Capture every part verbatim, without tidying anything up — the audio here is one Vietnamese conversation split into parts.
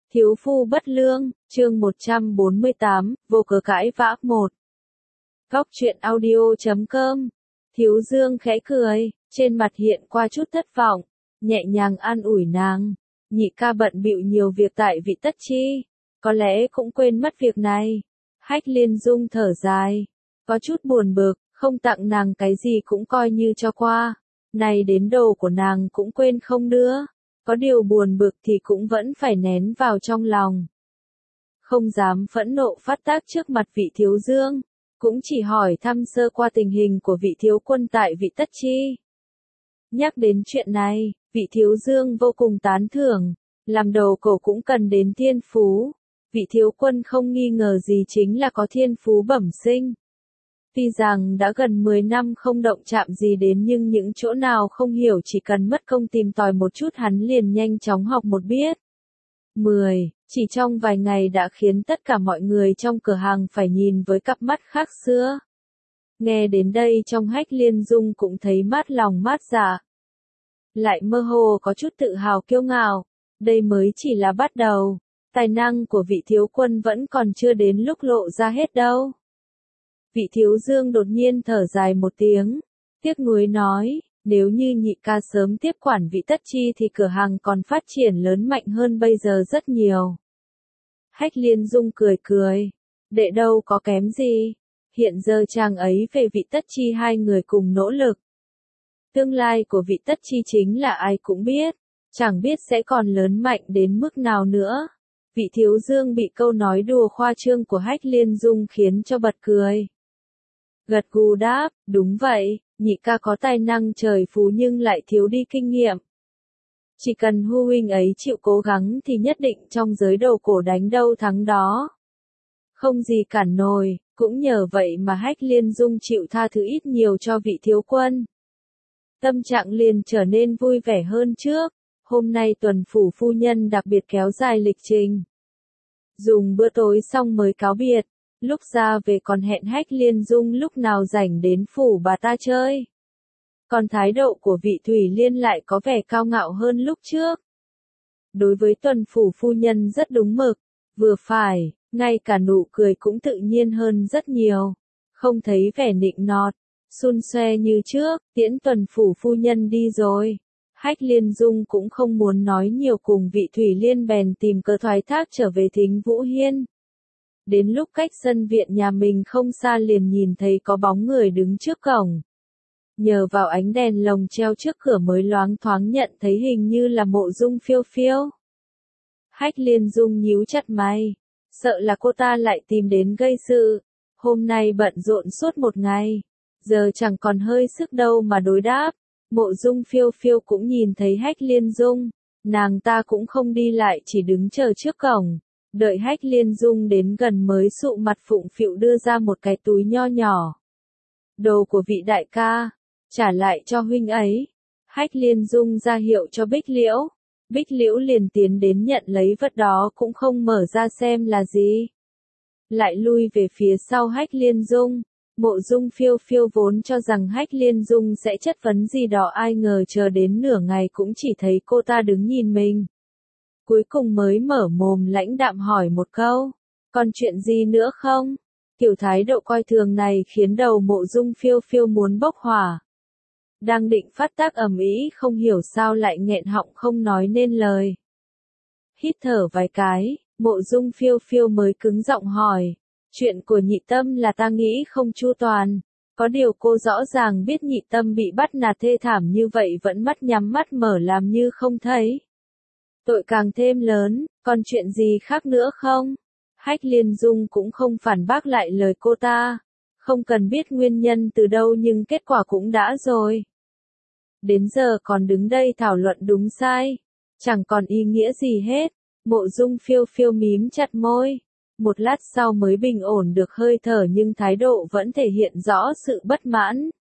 Thiếu phu bất lương, chương một trăm bốn mươi tám, vô cớ cãi vã một. Góc truyện audio chấm com. Thiếu Dương khẽ cười, trên mặt hiện qua chút thất vọng, nhẹ nhàng an ủi nàng. Nhị ca bận bịu nhiều việc tại Vị Tất Chi, có lẽ cũng quên mất việc này. Hách Liên Dung thở dài, có chút buồn bực, không tặng nàng cái gì cũng coi như cho qua. Này đến đồ của nàng cũng quên không đưa. Có điều buồn bực thì cũng vẫn phải nén vào trong lòng. Không dám phẫn nộ phát tác trước mặt vị thiếu dương, cũng chỉ hỏi thăm sơ qua tình hình của vị thiếu quân tại Vị Tất Chi. Nhắc đến chuyện này, vị thiếu dương vô cùng tán thưởng, làm đầu cổ cũng cần đến thiên phú. Vị thiếu quân không nghi ngờ gì chính là có thiên phú bẩm sinh. Tuy rằng đã gần mười năm không động chạm gì đến nhưng những chỗ nào không hiểu chỉ cần mất công tìm tòi một chút hắn liền nhanh chóng học một biết. mười, chỉ trong vài ngày đã khiến tất cả mọi người trong cửa hàng phải nhìn với cặp mắt khác xưa. Nghe đến đây trong Hách Liên Dung cũng thấy mát lòng mát dạ. Lại mơ hồ có chút tự hào kiêu ngạo, đây mới chỉ là bắt đầu, tài năng của vị thiếu quân vẫn còn chưa đến lúc lộ ra hết đâu. Vị thiếu dương đột nhiên thở dài một tiếng, tiếc nuối nói, nếu như nhị ca sớm tiếp quản Vị Tất Chi thì cửa hàng còn phát triển lớn mạnh hơn bây giờ rất nhiều. Hách Liên Dung cười cười, đệ đâu có kém gì, hiện giờ chàng ấy về Vị Tất Chi hai người cùng nỗ lực. Tương lai của Vị Tất Chi chính là ai cũng biết, chẳng biết sẽ còn lớn mạnh đến mức nào nữa. Vị thiếu dương bị câu nói đùa khoa trương của Hách Liên Dung khiến cho bật cười. Gật gù đáp, đúng vậy, nhị ca có tài năng trời phú nhưng lại thiếu đi kinh nghiệm. Chỉ cần Hu huynh ấy chịu cố gắng thì nhất định trong giới đầu cổ đánh đâu thắng đó. Không gì cản nổi, cũng nhờ vậy mà Hách Liên Dung chịu tha thứ ít nhiều cho vị thiếu quân. Tâm trạng liền trở nên vui vẻ hơn trước, hôm nay tuần phủ phu nhân đặc biệt kéo dài lịch trình. Dùng bữa tối xong mới cáo biệt. Lúc ra về còn hẹn Hách Liên Dung lúc nào rảnh đến phủ bà ta chơi. Còn thái độ của vị Thủy Liên lại có vẻ cao ngạo hơn lúc trước. Đối với tuần phủ phu nhân rất đúng mực, vừa phải, ngay cả nụ cười cũng tự nhiên hơn rất nhiều. Không thấy vẻ nịnh nọt, xun xoe như trước, tiễn tuần phủ phu nhân đi rồi. Hách Liên Dung cũng không muốn nói nhiều cùng vị Thủy Liên bèn tìm cớ thoái thác trở về Thính Vũ Hiên. Đến lúc cách sân viện nhà mình không xa liền nhìn thấy có bóng người đứng trước cổng. Nhờ vào ánh đèn lồng treo trước cửa mới loáng thoáng nhận thấy hình như là Mộ Dung Phiêu Phiêu. Hách Liên Dung nhíu chặt mày, sợ là cô ta lại tìm đến gây sự. Hôm nay bận rộn suốt một ngày, giờ chẳng còn hơi sức đâu mà đối đáp. Mộ Dung Phiêu Phiêu cũng nhìn thấy Hách Liên Dung, nàng ta cũng không đi lại chỉ đứng chờ trước cổng. Đợi Hách Liên Dung đến gần mới sụ mặt phụng phịu đưa ra một cái túi nho nhỏ. Đồ của vị đại ca, trả lại cho huynh ấy. Hách Liên Dung ra hiệu cho Bích Liễu. Bích Liễu liền tiến đến nhận lấy vật đó cũng không mở ra xem là gì. Lại lui về phía sau Hách Liên Dung. Mộ Dung Phiêu Phiêu vốn cho rằng Hách Liên Dung sẽ chất vấn gì đó, ai ngờ chờ đến nửa ngày cũng chỉ thấy cô ta đứng nhìn mình. Cuối cùng mới mở mồm lãnh đạm hỏi một câu, còn chuyện gì nữa không? Kiểu thái độ coi thường này khiến đầu Mộ Dung Phiêu Phiêu muốn bốc hỏa. Đang định phát tác ầm ĩ không hiểu sao lại nghẹn họng không nói nên lời. Hít thở vài cái, Mộ Dung Phiêu Phiêu mới cứng giọng hỏi, chuyện của nhị tâm là ta nghĩ không chu toàn. Có điều cô rõ ràng biết nhị tâm bị bắt nạt thê thảm như vậy vẫn mắt nhắm mắt mở làm như không thấy. Tội càng thêm lớn, còn chuyện gì khác nữa không? Hách Liên Dung cũng không phản bác lại lời cô ta. Không cần biết nguyên nhân từ đâu nhưng kết quả cũng đã rồi. Đến giờ còn đứng đây thảo luận đúng sai. Chẳng còn ý nghĩa gì hết. Mộ Dung Phiêu Phiêu mím chặt môi. Một lát sau mới bình ổn được hơi thở nhưng thái độ vẫn thể hiện rõ sự bất mãn.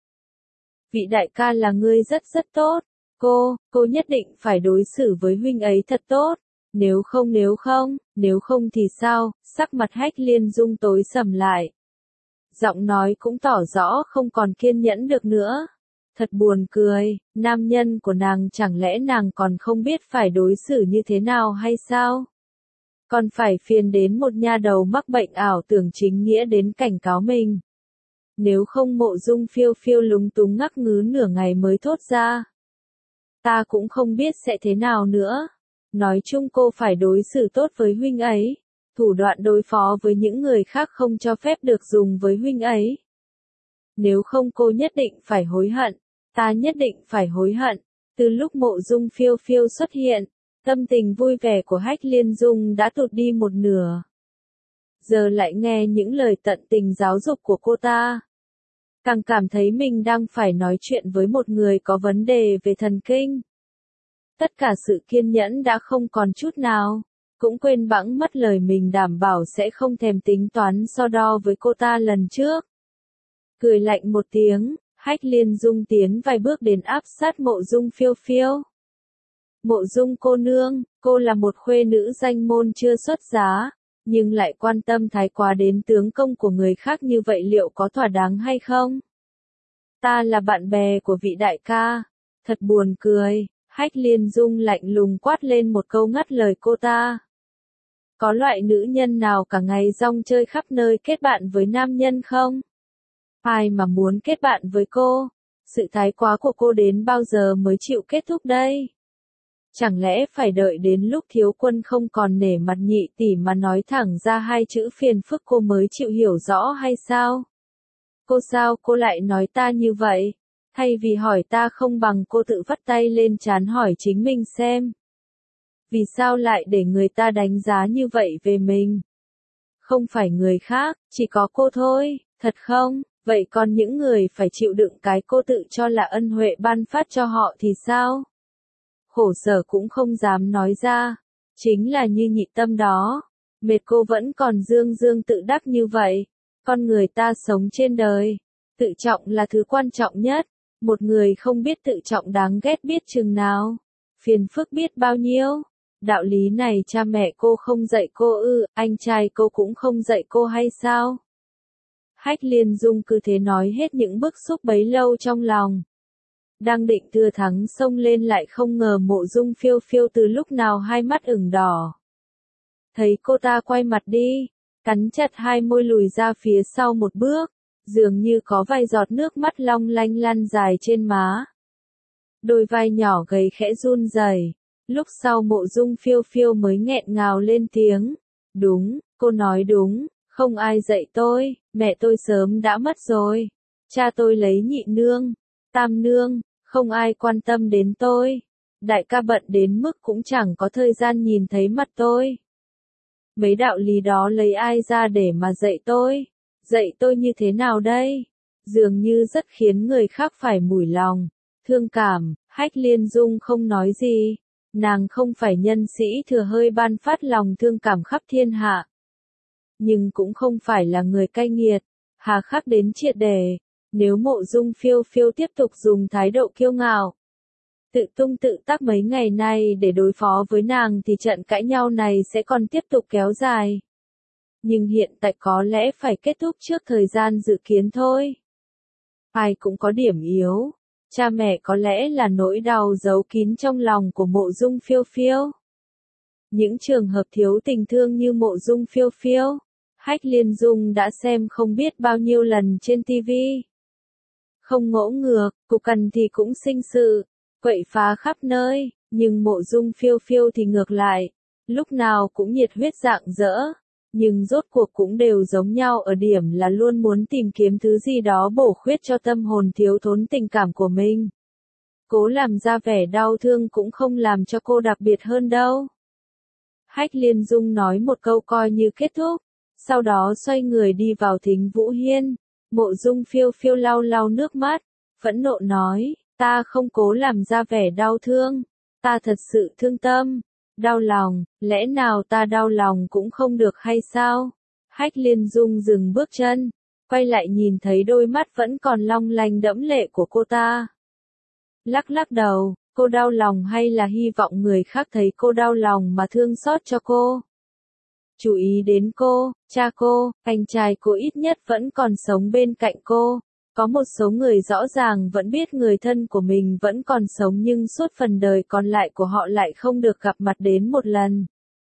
Vị đại ca là người rất rất tốt. Cô, cô nhất định phải đối xử với huynh ấy thật tốt. Nếu không nếu không, nếu không thì sao? Sắc mặt Hách Liên Dung tối sầm lại. Giọng nói cũng tỏ rõ không còn kiên nhẫn được nữa. Thật buồn cười, nam nhân của nàng chẳng lẽ nàng còn không biết phải đối xử như thế nào hay sao? Còn phải phiền đến một nha đầu mắc bệnh ảo tưởng chính nghĩa đến cảnh cáo mình. Nếu không Mộ Dung Phiêu Phiêu lúng túng ngắc ngứ nửa ngày mới thốt ra. Ta cũng không biết sẽ thế nào nữa. Nói chung cô phải đối xử tốt với huynh ấy. Thủ đoạn đối phó với những người khác không cho phép được dùng với huynh ấy. Nếu không cô nhất định phải hối hận. Ta nhất định phải hối hận. Từ lúc Mộ Dung Phiêu Phiêu xuất hiện, tâm tình vui vẻ của Hách Liên Dung đã tụt đi một nửa. Giờ lại nghe những lời tận tình giáo dục của cô ta. Càng cảm thấy mình đang phải nói chuyện với một người có vấn đề về thần kinh. Tất cả sự kiên nhẫn đã không còn chút nào, cũng quên bẵng mất lời mình đảm bảo sẽ không thèm tính toán so đo với cô ta lần trước. Cười lạnh một tiếng, Hách Liên Dung tiến vài bước đến áp sát Mộ Dung Phiêu Phiêu. Mộ Dung cô nương, cô là một khuê nữ danh môn chưa xuất giá, nhưng lại quan tâm thái quá đến tướng công của người khác như vậy liệu có thỏa đáng hay không? Ta là bạn bè của vị đại ca. Thật buồn cười, Hách Liên Dung lạnh lùng quát lên một câu ngắt lời cô ta. Có loại nữ nhân nào cả ngày rong chơi khắp nơi kết bạn với nam nhân không? Ai mà muốn kết bạn với cô? Sự thái quá của cô đến bao giờ mới chịu kết thúc đây? Chẳng lẽ phải đợi đến lúc thiếu quân không còn nể mặt nhị tỷ mà nói thẳng ra hai chữ phiền phức cô mới chịu hiểu rõ hay sao? Cô sao cô lại nói ta như vậy? Thay vì hỏi ta không bằng cô tự vắt tay lên trán hỏi chính mình xem. Vì sao lại để người ta đánh giá như vậy về mình? Không phải người khác, chỉ có cô thôi, thật không? Vậy còn những người phải chịu đựng cái cô tự cho là ân huệ ban phát cho họ thì sao? Khổ sở cũng không dám nói ra. Chính là như nhị tâm đó. Mệt cô vẫn còn dương dương tự đắc như vậy. Con người ta sống trên đời. Tự trọng là thứ quan trọng nhất. Một người không biết tự trọng đáng ghét biết chừng nào. Phiền phức biết bao nhiêu. Đạo lý này cha mẹ cô không dạy cô ư, anh trai cô cũng không dạy cô hay sao? Hách Liên Dung cứ thế nói hết những bức xúc bấy lâu trong lòng. Đang định thừa thắng xông lên lại không ngờ Mộ Dung Phiêu Phiêu từ lúc nào hai mắt ửng đỏ. Thấy cô ta quay mặt đi, cắn chặt hai môi lùi ra phía sau một bước, dường như có vài giọt nước mắt long lanh lăn dài trên má. Đôi vai nhỏ gầy khẽ run rẩy. Lúc sau Mộ Dung Phiêu Phiêu mới nghẹn ngào lên tiếng. Đúng, cô nói đúng, không ai dạy tôi, mẹ tôi sớm đã mất rồi. Cha tôi lấy nhị nương, tam nương, không ai quan tâm đến tôi. Đại ca bận đến mức cũng chẳng có thời gian nhìn thấy mặt tôi. Mấy đạo lý đó lấy ai ra để mà dạy tôi? Dạy tôi như thế nào đây? Dường như rất khiến người khác phải mủi lòng. Thương cảm, Hách Liên Dung không nói gì. Nàng không phải nhân sĩ thừa hơi ban phát lòng thương cảm khắp thiên hạ. Nhưng cũng không phải là người cay nghiệt, hà khắc đến triệt để. Nếu Mộ Dung Phiêu Phiêu tiếp tục dùng thái độ kiêu ngạo, tự tung tự tác mấy ngày nay để đối phó với nàng thì trận cãi nhau này sẽ còn tiếp tục kéo dài. Nhưng hiện tại có lẽ phải kết thúc trước thời gian dự kiến thôi. Ai cũng có điểm yếu. Cha mẹ có lẽ là nỗi đau giấu kín trong lòng của Mộ Dung Phiêu Phiêu. Những trường hợp thiếu tình thương như Mộ Dung Phiêu Phiêu, Hách Liên Dung đã xem không biết bao nhiêu lần trên ti vi. Không ngỗ ngược, cục cần thì cũng sinh sự, quậy phá khắp nơi, nhưng Mộ Dung Phiêu Phiêu thì ngược lại, lúc nào cũng nhiệt huyết rạng rỡ, nhưng rốt cuộc cũng đều giống nhau ở điểm là luôn muốn tìm kiếm thứ gì đó bổ khuyết cho tâm hồn thiếu thốn tình cảm của mình. Cố làm ra vẻ đau thương cũng không làm cho cô đặc biệt hơn đâu. Hách Liên Dung nói một câu coi như kết thúc, sau đó xoay người đi vào Thính Vũ Hiên. Mộ Dung Phiêu Phiêu lau lau nước mắt, phẫn nộ nói, ta không cố làm ra vẻ đau thương, ta thật sự thương tâm, đau lòng, lẽ nào ta đau lòng cũng không được hay sao? Hách Liên Dung dừng bước chân, quay lại nhìn thấy đôi mắt vẫn còn long lanh đẫm lệ của cô ta. Lắc lắc đầu, cô đau lòng hay là hy vọng người khác thấy cô đau lòng mà thương xót cho cô? Chú ý đến cô, cha cô, anh trai cô ít nhất vẫn còn sống bên cạnh cô. Có một số người rõ ràng vẫn biết người thân của mình vẫn còn sống nhưng suốt phần đời còn lại của họ lại không được gặp mặt đến một lần.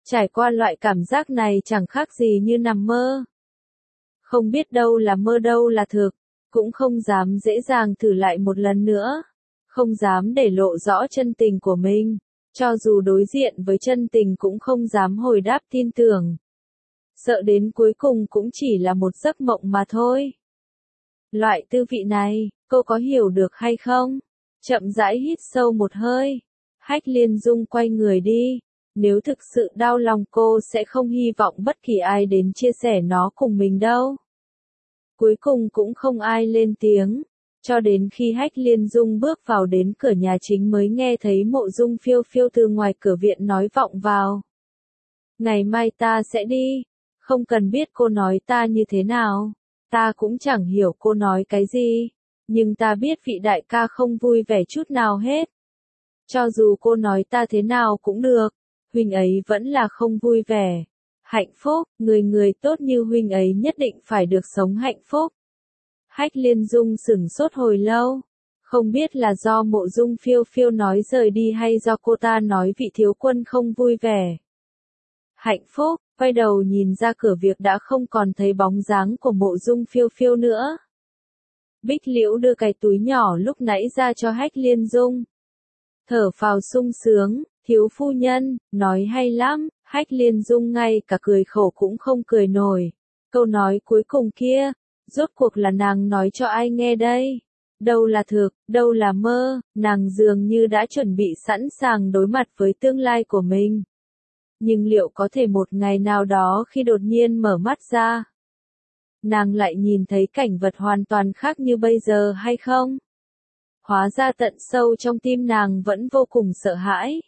Trải qua loại cảm giác này chẳng khác gì như nằm mơ. Không biết đâu là mơ đâu là thực, cũng không dám dễ dàng thử lại một lần nữa. Không dám để lộ rõ chân tình của mình, cho dù đối diện với chân tình cũng không dám hồi đáp tin tưởng. Sợ đến cuối cùng cũng chỉ là một giấc mộng mà thôi. Loại tư vị này, cô có hiểu được hay không? Chậm rãi hít sâu một hơi. Hách Liên Dung quay người đi. Nếu thực sự đau lòng cô sẽ không hy vọng bất kỳ ai đến chia sẻ nó cùng mình đâu. Cuối cùng cũng không ai lên tiếng. Cho đến khi Hách Liên Dung bước vào đến cửa nhà chính mới nghe thấy Mộ Dung Phiêu Phiêu từ ngoài cửa viện nói vọng vào. Ngày mai ta sẽ đi. Không cần biết cô nói ta như thế nào. Ta cũng chẳng hiểu cô nói cái gì. Nhưng ta biết vị đại ca không vui vẻ chút nào hết. Cho dù cô nói ta thế nào cũng được. Huynh ấy vẫn là không vui vẻ. Hạnh phúc, người người tốt như huynh ấy nhất định phải được sống hạnh phúc. Hách Liên Dung sửng sốt hồi lâu. Không biết là do Mộ Dung Phiêu Phiêu nói rời đi hay do cô ta nói vị thiếu quân không vui vẻ. Hạnh phúc, quay đầu nhìn ra cửa việc đã không còn thấy bóng dáng của Mộ Dung Phiêu Phiêu nữa. Bích Liễu đưa cái túi nhỏ lúc nãy ra cho Hách Liên Dung. Thở phào sung sướng, thiếu phu nhân, nói hay lắm. Hách Liên Dung ngay cả cười khổ cũng không cười nổi. Câu nói cuối cùng kia, rốt cuộc là nàng nói cho ai nghe đây? Đâu là thực, đâu là mơ, nàng dường như đã chuẩn bị sẵn sàng đối mặt với tương lai của mình. Nhưng liệu có thể một ngày nào đó khi đột nhiên mở mắt ra, nàng lại nhìn thấy cảnh vật hoàn toàn khác như bây giờ hay không? Hóa ra tận sâu trong tim nàng vẫn vô cùng sợ hãi.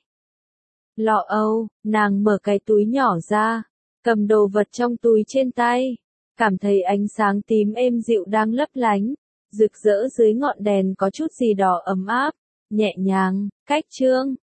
Lo âu, nàng mở cái túi nhỏ ra, cầm đồ vật trong túi trên tay, cảm thấy ánh sáng tím êm dịu đang lấp lánh, rực rỡ dưới ngọn đèn có chút gì đó ấm áp, nhẹ nhàng, cách chương.